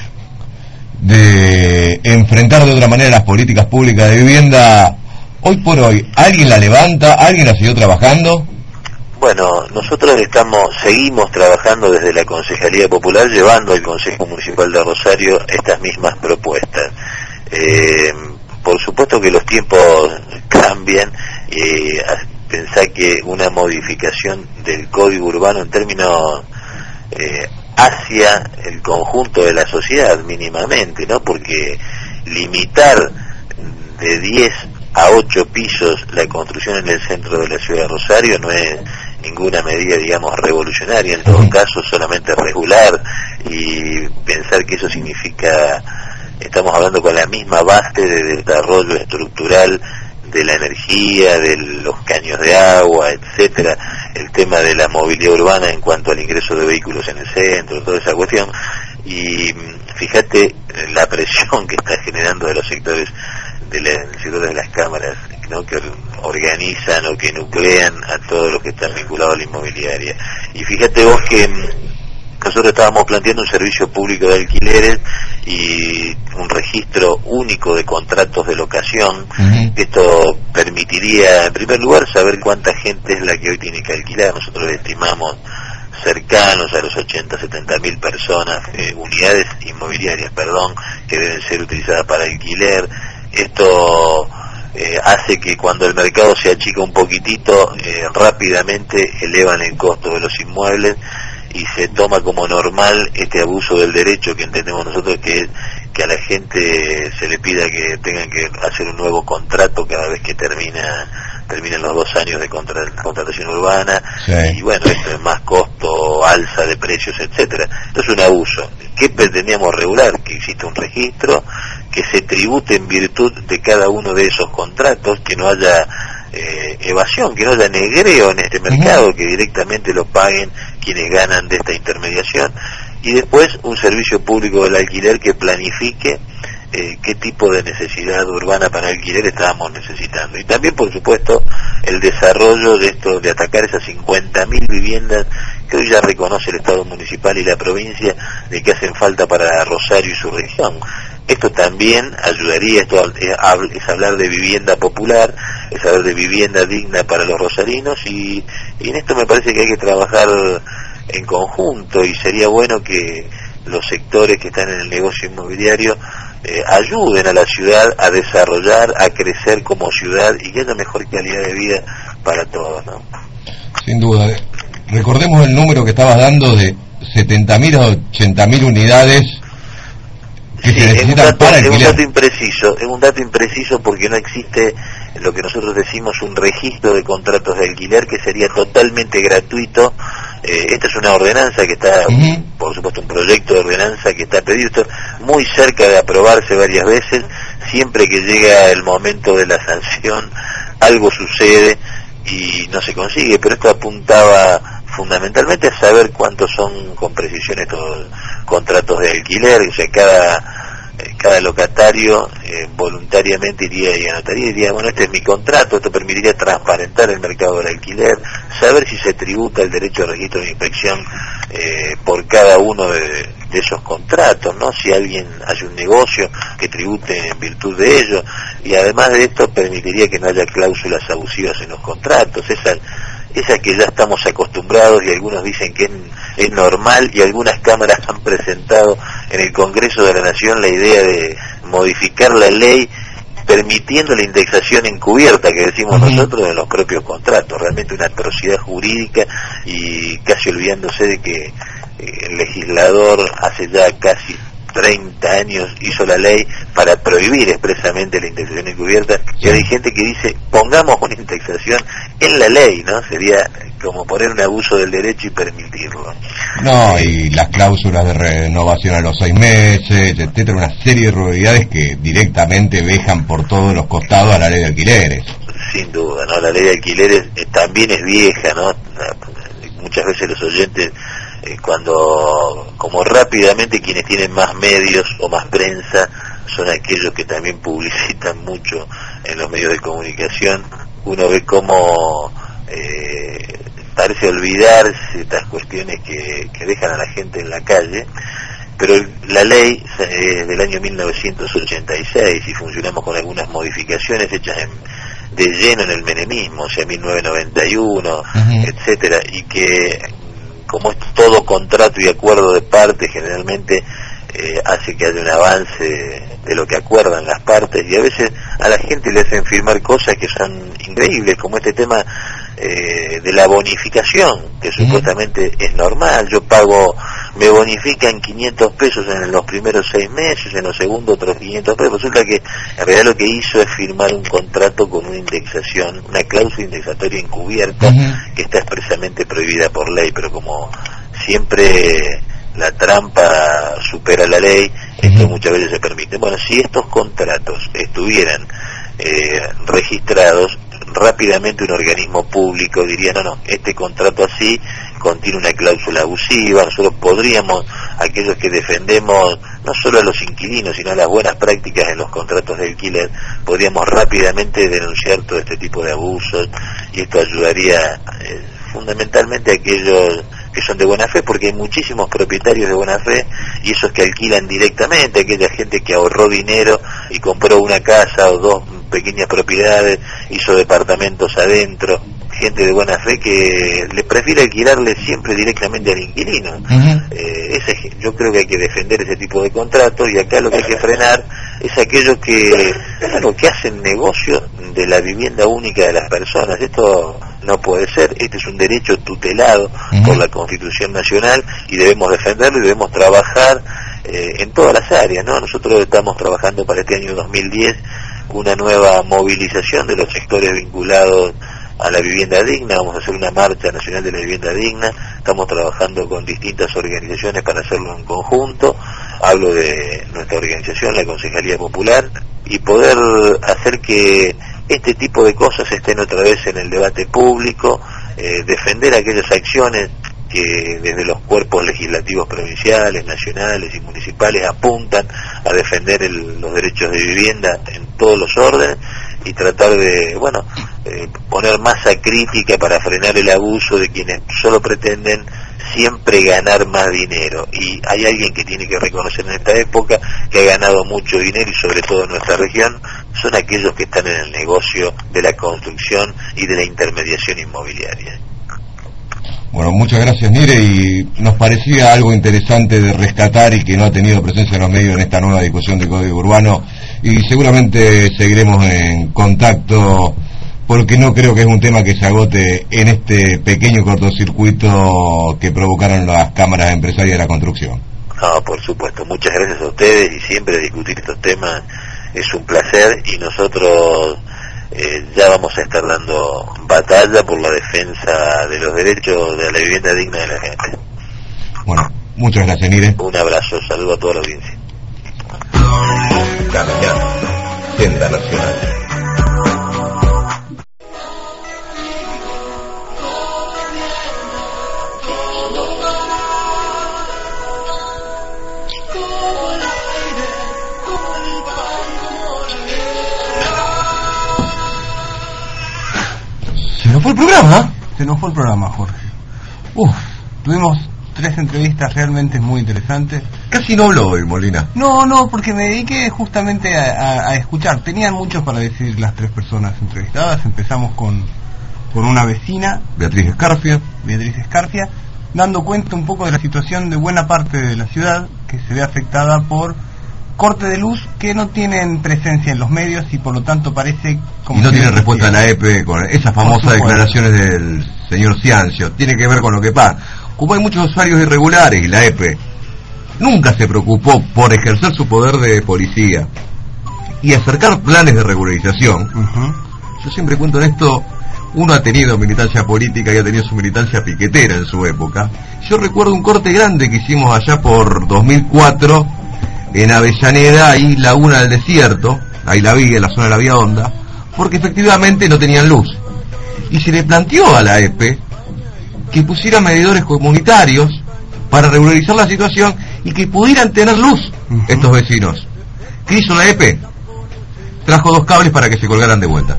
de enfrentar de otra manera las políticas públicas de vivienda, hoy por hoy, ¿alguien la levanta? ¿Alguien la siguió trabajando? Bueno, nosotros estamos, seguimos trabajando desde la Concejalía Popular, llevando al Consejo Municipal de Rosario estas mismas propuestas. Eh, por supuesto que los tiempos cambian, y pensá que una modificación del Código Urbano en términos eh, hacia el conjunto de la sociedad mínimamente, ¿no? Porque limitar de diez a ocho pisos la construcción en el centro de la ciudad de Rosario no es ninguna medida, digamos, revolucionaria, en todo caso solamente regular, y pensar que eso significa, estamos hablando con la misma base de desarrollo estructural de la energía, de los caños de agua, etcétera, el tema de la movilidad urbana en cuanto al ingreso de vehículos en el centro, toda esa cuestión, y fíjate la presión que está generando de los sectores de la, el sector de las cámaras, ¿no? Que organizan o que nuclean a todos los que están vinculados a la inmobiliaria. Y fíjate vos que nosotros estábamos planteando un servicio público de alquileres y un registro único de contratos de locación. Uh-huh. Esto permitiría, en primer lugar, saber cuánta gente es la que hoy tiene que alquilar. Nosotros estimamos cercanos a los ochenta, setenta mil personas, eh, unidades inmobiliarias, perdón, que deben ser utilizadas para alquiler. Esto eh, hace que cuando el mercado se achica un poquitito, eh, rápidamente elevan el costo de los inmuebles y se toma como normal este abuso del derecho que entendemos nosotros, que es que a la gente se le pida que tengan que hacer un nuevo contrato cada vez que termina terminan los dos años de contra, contratación urbana. Sí. Y bueno, esto es más costo, alza de precios, etcétera. Esto es un abuso. ¿Qué pretendíamos regular? Que exista un registro, que se tribute en virtud de cada uno de esos contratos, que no haya eh, evasión, que no haya negreo en este mercado, uh-huh. que directamente lo paguen quienes ganan de esta intermediación, y después un servicio público del alquiler que planifique eh, qué tipo de necesidad urbana para alquiler estábamos necesitando. Y también, por supuesto, el desarrollo de esto, de atacar esas cincuenta mil viviendas que hoy ya reconoce el Estado municipal y la provincia de que hacen falta para Rosario y su región. Esto también ayudaría, esto es hablar de vivienda popular, es hablar de vivienda digna para los rosarinos, y, y en esto me parece que hay que trabajar en conjunto, y sería bueno que los sectores que están en el negocio inmobiliario eh, ayuden a la ciudad a desarrollar, a crecer como ciudad y que haya mejor calidad de vida para todos, ¿no? Sin duda. Recordemos el número que estabas dando de setenta mil a ochenta mil unidades que sí, se necesitan es un dato, para alquiler. Es un dato impreciso, es un dato impreciso porque no existe lo que nosotros decimos un registro de contratos de alquiler que sería totalmente gratuito. Eh, esta es una ordenanza que está, uh-huh. por supuesto un proyecto de ordenanza que está pedido, está muy cerca de aprobarse varias veces. Siempre que llega el momento de la sanción algo sucede y no se consigue, pero esto apuntaba fundamentalmente a saber cuántos son con precisión estos contratos de alquiler. O sea, cada cada locatario eh, voluntariamente iría y anotaría y diría, bueno, este es mi contrato. Esto permitiría transparentar el mercado del alquiler, saber si se tributa el derecho de registro de inspección eh, por cada uno de, de esos contratos, ¿no? Si alguien hace un negocio, que tribute en virtud de ello, y además de esto permitiría que no haya cláusulas abusivas en los contratos, esa, esa que ya estamos acostumbrados y algunos dicen que es, es normal, y algunas cámaras han presentado en el Congreso de la Nación la idea de modificar la ley permitiendo la indexación encubierta que decimos uh-huh. nosotros en los propios contratos. Realmente una atrocidad jurídica, y casi olvidándose de que eh, el legislador hace ya casi treinta años hizo la ley para prohibir expresamente la indexación encubierta, y hay gente que dice pongamos una indexación en la ley, ¿no? Sería como poner un abuso del derecho y permitirlo. No, y las cláusulas de renovación a los seis meses, etcétera, una serie de irregularidades que directamente vejan por todos los costados a la ley de alquileres. Sin duda, ¿no? La ley de alquileres eh, también es vieja, ¿no? Muchas veces los oyentes, eh, cuando, como rápidamente quienes tienen más medios o más prensa, son aquellos que también publicitan mucho en los medios de comunicación, uno ve cómo eh, parece olvidarse estas cuestiones que, que dejan a la gente en la calle, pero la ley es del año mil novecientos ochenta y seis y funcionamos con algunas modificaciones hechas en, de lleno en el menemismo, o sea, mil novecientos noventa y uno, uh-huh. etcétera, y que como es todo contrato y acuerdo de parte, generalmente eh, hace que haya un avance de lo que acuerdan las partes, y a veces a la gente le hacen firmar cosas que son increíbles, como este tema eh, de la bonificación, que uh-huh. supuestamente es normal. Yo pago, me bonifican quinientos pesos en los primeros seis meses, en los segundos otros quinientos pesos. Resulta que en realidad lo que hizo es firmar un contrato con una indexación, una cláusula indexatoria encubierta, uh-huh. que está expresamente prohibida por ley, pero como siempre la trampa supera la ley, esto uh-huh. muchas veces se permite. Bueno, si estos contratos estuvieran eh, registrados, rápidamente un organismo público diría, no, no, este contrato así contiene una cláusula abusiva. Nosotros podríamos, aquellos que defendemos no solo a los inquilinos, sino a las buenas prácticas en los contratos de alquiler, podríamos rápidamente denunciar todo este tipo de abusos, y esto ayudaría eh, fundamentalmente a aquellos que son de buena fe, porque hay muchísimos propietarios de buena fe, y esos que alquilan directamente, aquella gente que ahorró dinero y compró una casa o dos pequeñas propiedades, hizo departamentos adentro, gente de buena fe que le prefiere alquilarle siempre directamente al inquilino. Uh-huh. eh, ese, yo creo que hay que defender ese tipo de contratos, y acá lo que hay que frenar es aquellos que, bueno, que hacen negocio de la vivienda única de las personas. Esto no puede ser, este es un derecho tutelado uh-huh. por la Constitución Nacional, y debemos defenderlo y debemos trabajar eh, en todas las áreas, ¿no? Nosotros estamos trabajando para este año dos mil diez una nueva movilización de los sectores vinculados a la vivienda digna. Vamos a hacer una marcha nacional de la vivienda digna, estamos trabajando con distintas organizaciones para hacerlo en conjunto. Hablo de nuestra organización, la Concejalía Popular, y poder hacer que este tipo de cosas estén otra vez en el debate público, eh, defender aquellas acciones que desde los cuerpos legislativos provinciales, nacionales y municipales apuntan a defender el, los derechos de vivienda en todos los órdenes, y tratar de, bueno, eh, poner masa crítica para frenar el abuso de quienes solo pretenden siempre ganar más dinero. Y hay alguien que tiene que reconocer en esta época que ha ganado mucho dinero, y sobre todo en nuestra región, son aquellos que están en el negocio de la construcción y de la intermediación inmobiliaria. Bueno, muchas gracias, Nire, y nos parecía algo interesante de rescatar y que no ha tenido presencia en los medios en esta nueva discusión de Código Urbano, y seguramente seguiremos en contacto, porque no creo que es un tema que se agote en este pequeño cortocircuito que provocaron las cámaras empresarias de la construcción. No, por supuesto, muchas gracias a ustedes, y siempre discutir estos temas es un placer, y nosotros Eh, ya vamos a estar dando batalla por la defensa de los derechos de la vivienda digna de la gente. Bueno, muchas gracias, Nire. Un abrazo, saludo a toda la audiencia. La mañana, Senda Nacional. ¿Se nos fue el programa? Se nos fue el programa, Jorge. Uf, tuvimos tres entrevistas realmente muy interesantes. Casi no habló hoy, Molina. No, no, porque me dediqué justamente a, a, a escuchar. Tenían mucho para decir las tres personas entrevistadas. Empezamos con, con una vecina, Beatriz Escarfia. Beatriz Escarfia, dando cuenta un poco de la situación de buena parte de la ciudad que se ve afectada por corte de luz que no tienen presencia en los medios y por lo tanto parece como... Y no si tiene no respuesta en la E P E con esas famosas declaraciones del señor Ciancio. Tiene que ver con lo que pasa. Como hay muchos usuarios irregulares y la E P E nunca se preocupó por ejercer su poder de policía y acercar planes de regularización. Uh-huh. Yo siempre cuento en esto, uno ha tenido militancia política y ha tenido su militancia piquetera en su época. Yo recuerdo un corte grande que hicimos allá por dos mil cuatro en Avellaneda, ahí Laguna del Desierto, ahí la vi, en la zona de la Vía Honda, porque efectivamente no tenían luz. Y se le planteó a la E P E que pusiera medidores comunitarios para regularizar la situación y que pudieran tener luz uh-huh. estos vecinos. ¿Qué hizo la E P E? Trajo dos cables para que se colgaran de vuelta.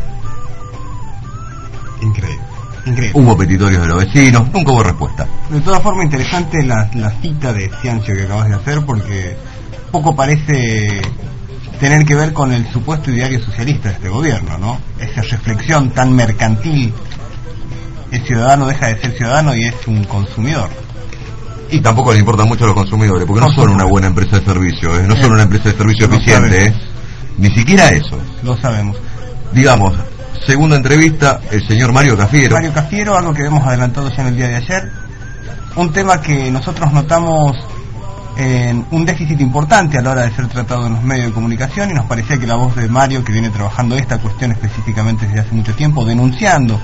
Increíble, increíble. Hubo petitorios de los vecinos, nunca hubo respuesta. De todas formas, interesante la, la cita de Ciancio que acabas de hacer, porque poco parece tener que ver con el supuesto ideario socialista de este gobierno, ¿no? Esa reflexión tan mercantil. El ciudadano deja de ser ciudadano y es un consumidor. Y tampoco le importan mucho a los consumidores, porque no son una buena empresa de servicio, ¿eh? No son una empresa de servicio eficiente, ¿eh? Ni siquiera eso. Lo sabemos. Digamos, segunda entrevista, el señor Mario Cafiero. Mario Cafiero, algo que hemos adelantado ya en el día de ayer. Un tema que nosotros notamos en un déficit importante a la hora de ser tratado en los medios de comunicación, y nos parecía que la voz de Mario, que viene trabajando esta cuestión específicamente desde hace mucho tiempo, denunciando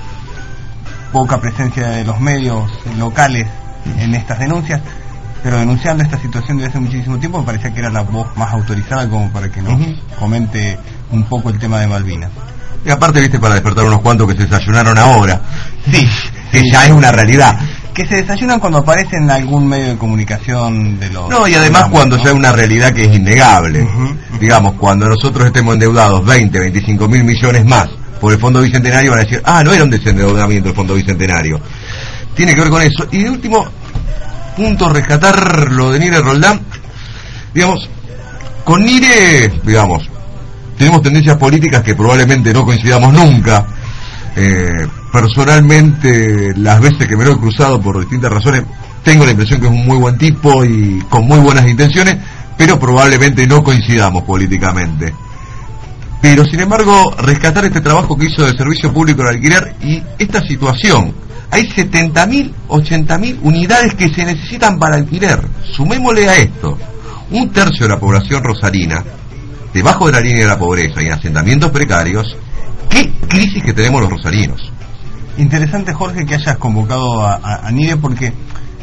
poca presencia de los medios locales en estas denuncias, pero denunciando esta situación desde hace muchísimo tiempo, me parecía que era la voz más autorizada como para que nos uh-huh. comente un poco el tema de Malvinas. Y aparte, viste, para despertar unos cuantos que se desayunaron ahora. Sí, que sí, ya es una realidad. Que se desayunan cuando aparecen en algún medio de comunicación de los... No, y además digamos, cuando ¿no? ya es una realidad que es innegable. Uh-huh, uh-huh. Digamos, cuando nosotros estemos endeudados veinte, veinticinco mil millones más por el Fondo Bicentenario, van a decir, ah, no era un desendeudamiento el Fondo Bicentenario. Tiene que ver con eso. Y de último punto, rescatar lo de Nire Roldán. Digamos, con Nire, digamos, tenemos tendencias políticas que probablemente no coincidamos nunca. Eh, personalmente, las veces que me lo he cruzado por distintas razones, tengo la impresión que es un muy buen tipo y con muy buenas intenciones, pero probablemente no coincidamos políticamente. Pero sin embargo, rescatar este trabajo que hizo de servicio público al alquiler y esta situación. Hay setenta mil, ochenta mil unidades que se necesitan para alquiler. Sumémosle a esto un tercio de la población rosarina debajo de la línea de la pobreza y en asentamientos precarios. ¿Qué crisis que tenemos los rosarinos? Interesante, Jorge, que hayas convocado a, a, a Nire, porque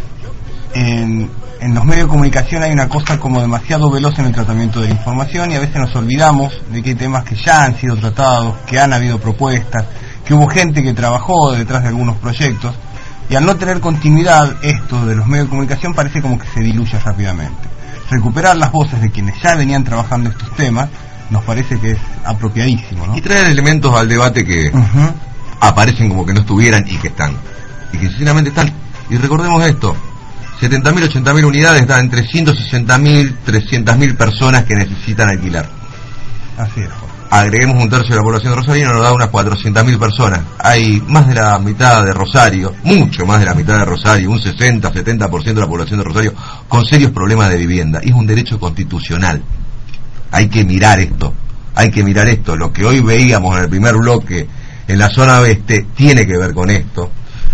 en, en los medios de comunicación hay una cosa como demasiado veloz en el tratamiento de la información, y a veces nos olvidamos de que hay temas que ya han sido tratados, que han habido propuestas, que hubo gente que trabajó detrás de algunos proyectos, y al no tener continuidad esto de los medios de comunicación parece como que se diluye rápidamente. Recuperar las voces de quienes ya venían trabajando estos temas nos parece que es apropiadísimo, ¿no? Y traer elementos al debate que uh-huh. aparecen como que no estuvieran y que están, y que sinceramente están. Y recordemos esto, setenta mil, ochenta mil unidades dan entre ciento sesenta mil, trescientas mil personas que necesitan alquilar. Así es. Agreguemos un tercio de la población de Rosario, nos da unas cuatrocientas mil personas. Hay más de la mitad de Rosario, mucho más de la mitad de Rosario, un sesenta, setenta por ciento de la población de Rosario con serios problemas de vivienda. Y es un derecho constitucional. Hay que mirar esto, hay que mirar esto. Lo que hoy veíamos en el primer bloque en la zona oeste tiene que ver con esto.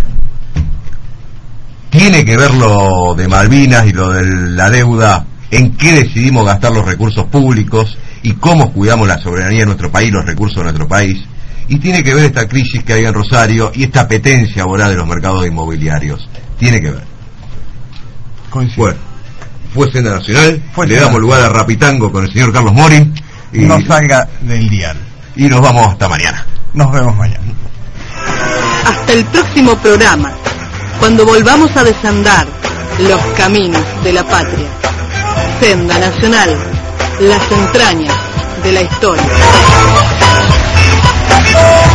Tiene que ver lo de Malvinas y lo de la deuda, en qué decidimos gastar los recursos públicos y cómo cuidamos la soberanía de nuestro país, los recursos de nuestro país. Y tiene que ver esta crisis que hay en Rosario y esta apetencia voraz de los mercados inmobiliarios. Tiene que ver. Coincido. Bueno, fue Senda Nacional, fue le damos lugar a Rapitango con el señor Carlos Mori. Y no salga del dial. Y nos vamos hasta mañana. Nos vemos mañana. Hasta el próximo programa, cuando volvamos a desandar los caminos de la patria. Senda Nacional, las entrañas de la historia.